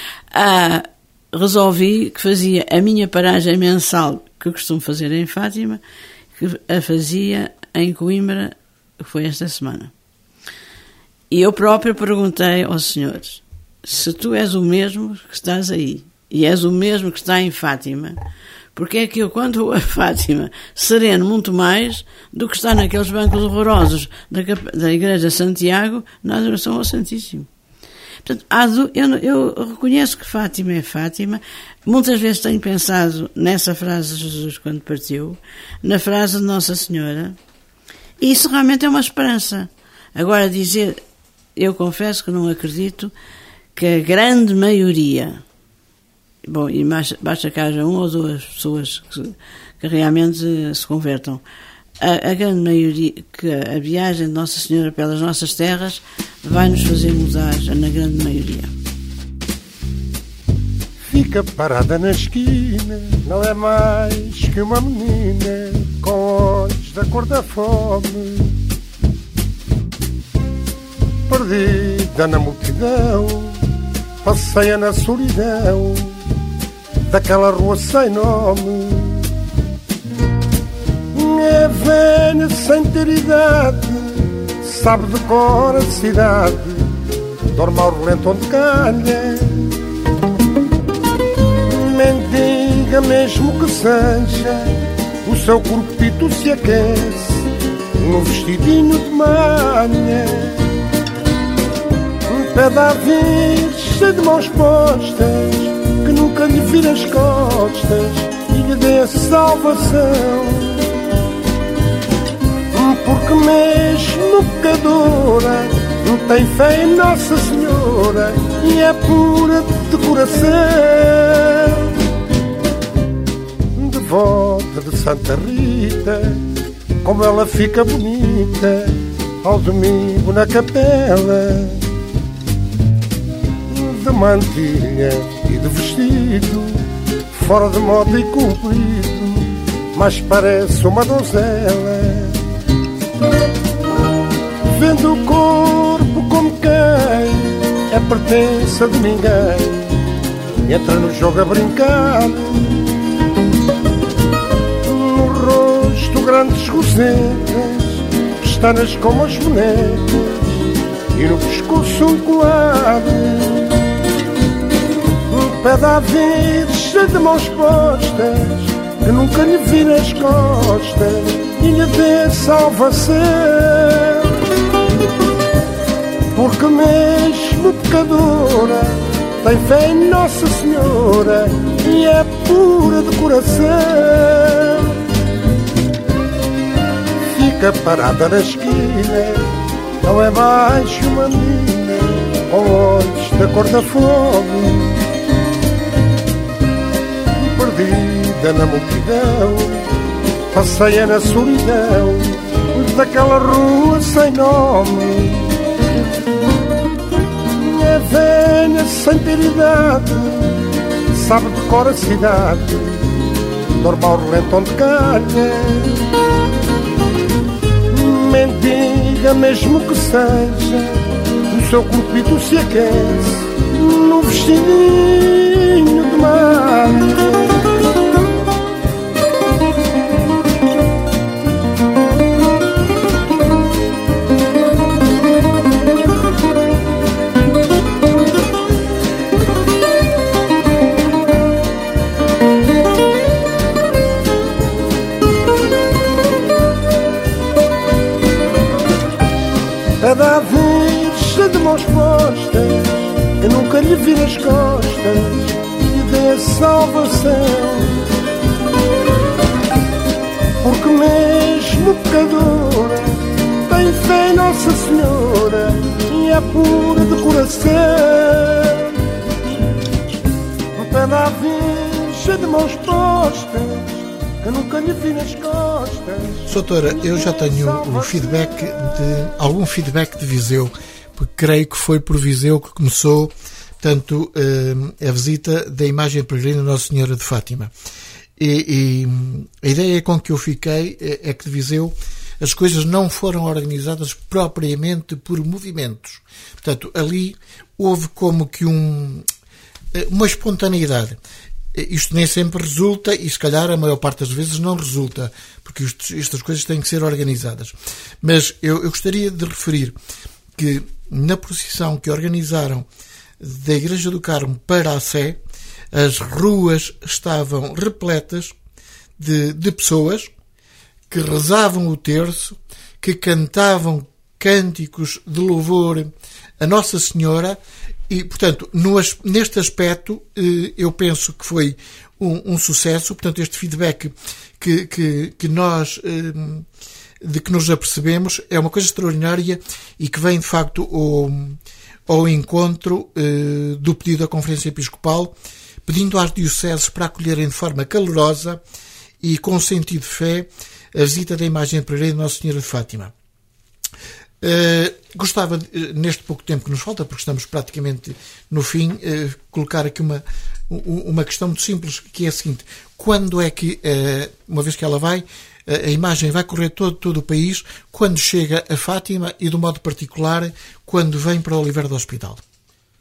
Ah, resolvi que fazia a minha paragem mensal, que eu costumo fazer em Fátima, que a fazia em Coimbra, que foi esta semana. E eu próprio perguntei aos senhores: se tu és o mesmo que estás aí, e és o mesmo que está em Fátima, porque é que eu, quando vou a Fátima, sereno muito mais do que está naqueles bancos horrorosos da, da Igreja de Santiago, na adoração ao Santíssimo. Portanto, eu, eu reconheço que Fátima é Fátima. Muitas vezes tenho pensado nessa frase de Jesus quando partiu, na frase de Nossa Senhora, e isso realmente é uma esperança. Agora dizer, eu confesso que não acredito que a grande maioria, bom, e basta que haja uma ou duas pessoas que, que realmente se convertam, a, a grande maioria, que a viagem de Nossa Senhora pelas nossas terras vai nos fazer mudar, na grande maioria. Fica parada na esquina, não é mais que uma menina com olhos da cor da fome, perdida na multidão, passeia na solidão daquela rua sem nome. É velha sem ter idade, sabe de cor a cidade, dorme ao relento onde calha. Mendiga mesmo que seja, o seu corpito se aquece no vestidinho de malha. Pede à virgem de mãos postas que nunca lhe vira as costas e lhe dê a salvação. Porque mesmo pecadora tem fé em Nossa Senhora e é pura de coração. Devota de Santa Rita, como ela fica bonita ao domingo na capela, de mantilha e de vestido, fora de moda e comprido, mas parece uma donzela. Vendo o corpo como quem é pertença de ninguém, entra no jogo a brincar. No rosto grandes rosetas, pestanas como as bonecas e no pescoço um colar. Pede à virgem de mãos postas que nunca lhe vira as costas e lhe dê salvação. Porque mesmo pecadora tem fé em Nossa Senhora e é pura de coração. Fica parada na esquina, não é mais uma menina, com olhos da cor da fome, perdida na multidão, passeia na solidão daquela rua sem nome. É velha sem ter idade, sabe de cor a cidade, dorme ao relento onde calha. Mendiga mesmo que seja, o seu corpito se aquece no vestidinho de malha. Pede à virgem de mãos postas que nunca lhe vira as costas e lhe dê a salvação. Porque mesmo pecadora tem fé em Nossa Senhora e é pura de coração. Pede à virgem de mãos postas que nunca lhe vira as costas. Doutora, eu já tenho o feedback de, algum feedback de Viseu, porque creio que foi por Viseu que começou tanto eh, a visita da imagem peregrina Nossa Senhora de Fátima. E, e a ideia com que eu fiquei é, é que de Viseu as coisas não foram organizadas propriamente por movimentos. Portanto, ali houve como que um, uma espontaneidade. Isto nem sempre resulta e, se calhar, a maior parte das vezes não resulta, porque isto, estas coisas têm que ser organizadas. Mas eu, eu gostaria de referir que, na procissão que organizaram da Igreja do Carmo para a Sé, as ruas estavam repletas de, de pessoas que rezavam o terço, que cantavam cânticos de louvor a Nossa Senhora. E, portanto, no, neste aspecto, eu penso que foi um, um sucesso. Portanto, este feedback que, que, que nós, de que nos apercebemos, é uma coisa extraordinária e que vem, de facto, ao, ao encontro do pedido da Conferência Episcopal, pedindo às dioceses para acolherem de forma calorosa e com sentido de fé a visita da imagem peregrina de Nossa Senhora de Fátima. Uh, gostava, uh, neste pouco tempo que nos falta, porque estamos praticamente no fim, uh, colocar aqui uma, uma questão muito simples, que é a seguinte: quando é que, uh, uma vez que ela vai, uh, a imagem vai correr todo, todo o país, quando chega a Fátima e, de um modo particular, quando vem para Oliveira do Hospital?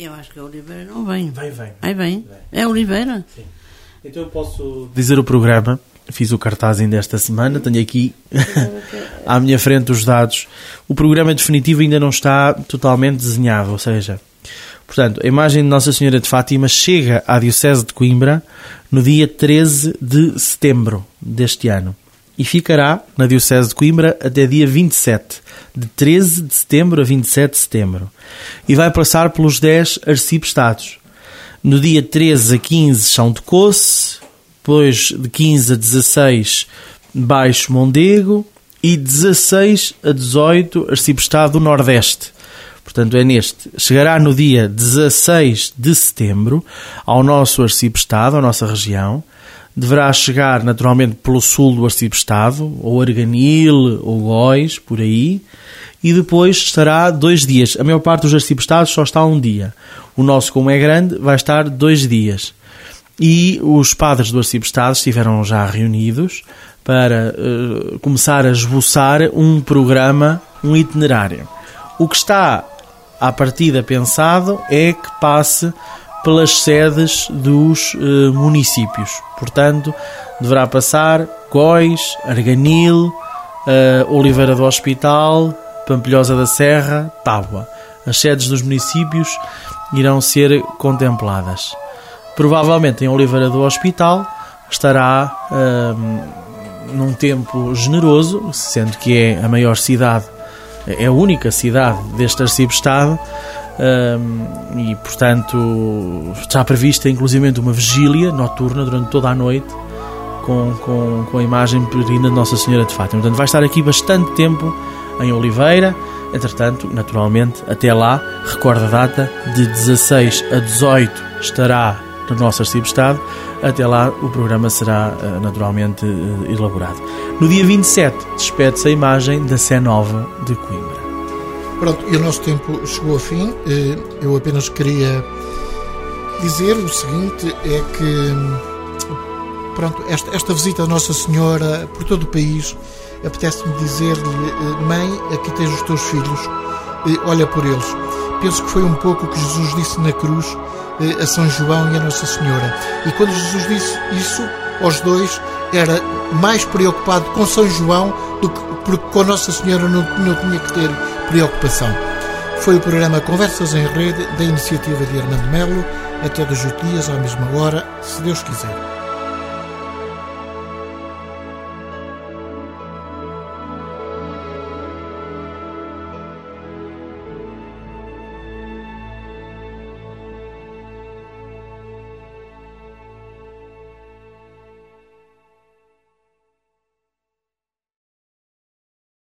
Eu acho que a Oliveira não vem. Vem, vem. Aí vem. É a Oliveira? Sim. Então eu posso dizer o programa. Fiz o cartaz ainda esta semana. Tenho aqui à minha frente os dados. O programa definitivo ainda não está totalmente desenhado. Ou seja, portanto, a imagem de Nossa Senhora de Fátima chega à Diocese de Coimbra no dia treze de setembro deste ano. E ficará na Diocese de Coimbra até dia vinte e sete. De treze de setembro a vinte e sete de setembro. E vai passar pelos dez arciprestados. No dia treze a quinze, São de Coce. Depois de quinze a dezasseis, Baixo Mondego. E dezasseis a dezoito, Arciprestado do Nordeste. Portanto, é neste. Chegará no dia dezasseis de setembro ao nosso arciprestado, à nossa região. Deverá chegar, naturalmente, pelo sul do arciprestado, ou Arganil, ou Góis, por aí. E depois estará dois dias. A maior parte dos arciprestados só está um dia. O nosso, como é grande, vai estar dois dias. E os padres do arciprestado estiveram já reunidos para uh, começar a esboçar um programa, um itinerário. O que está à partida pensado é que passe pelas sedes dos uh, municípios. Portanto, deverá passar Góis, Arganil, uh, Oliveira do Hospital, Pampilhosa da Serra, Tábua. As sedes dos municípios irão ser contempladas. Provavelmente em Oliveira do Hospital estará uh, num tempo generoso, sendo que é a maior cidade, é a única cidade deste arciprestado. Um, e portanto está prevista inclusivamente uma vigília noturna durante toda a noite com, com, com a imagem peregrina de Nossa Senhora de Fátima. Portanto vai estar aqui bastante tempo em Oliveira. Entretanto, naturalmente, até lá, recorda a data, de dezasseis a dezoito estará no nosso arciprestado. Até lá o programa será naturalmente elaborado. No dia vinte e sete despede-se a imagem da Sé Nova de Coimbra. Pronto, e o nosso tempo chegou ao fim. Eu apenas queria dizer o seguinte, é que pronto, esta, esta visita a Nossa Senhora por todo o país, apetece-me dizer-lhe: mãe, aqui tens os teus filhos, olha por eles. Penso que foi um pouco o que Jesus disse na cruz a São João e a Nossa Senhora. E quando Jesus disse isso aos dois, era mais preocupado com São João do que porque com Nossa Senhora não, não tinha que ter preocupação. Foi o programa Conversas em Rede, da iniciativa de Armando Melo. Até dois dias, à mesma hora, se Deus quiser.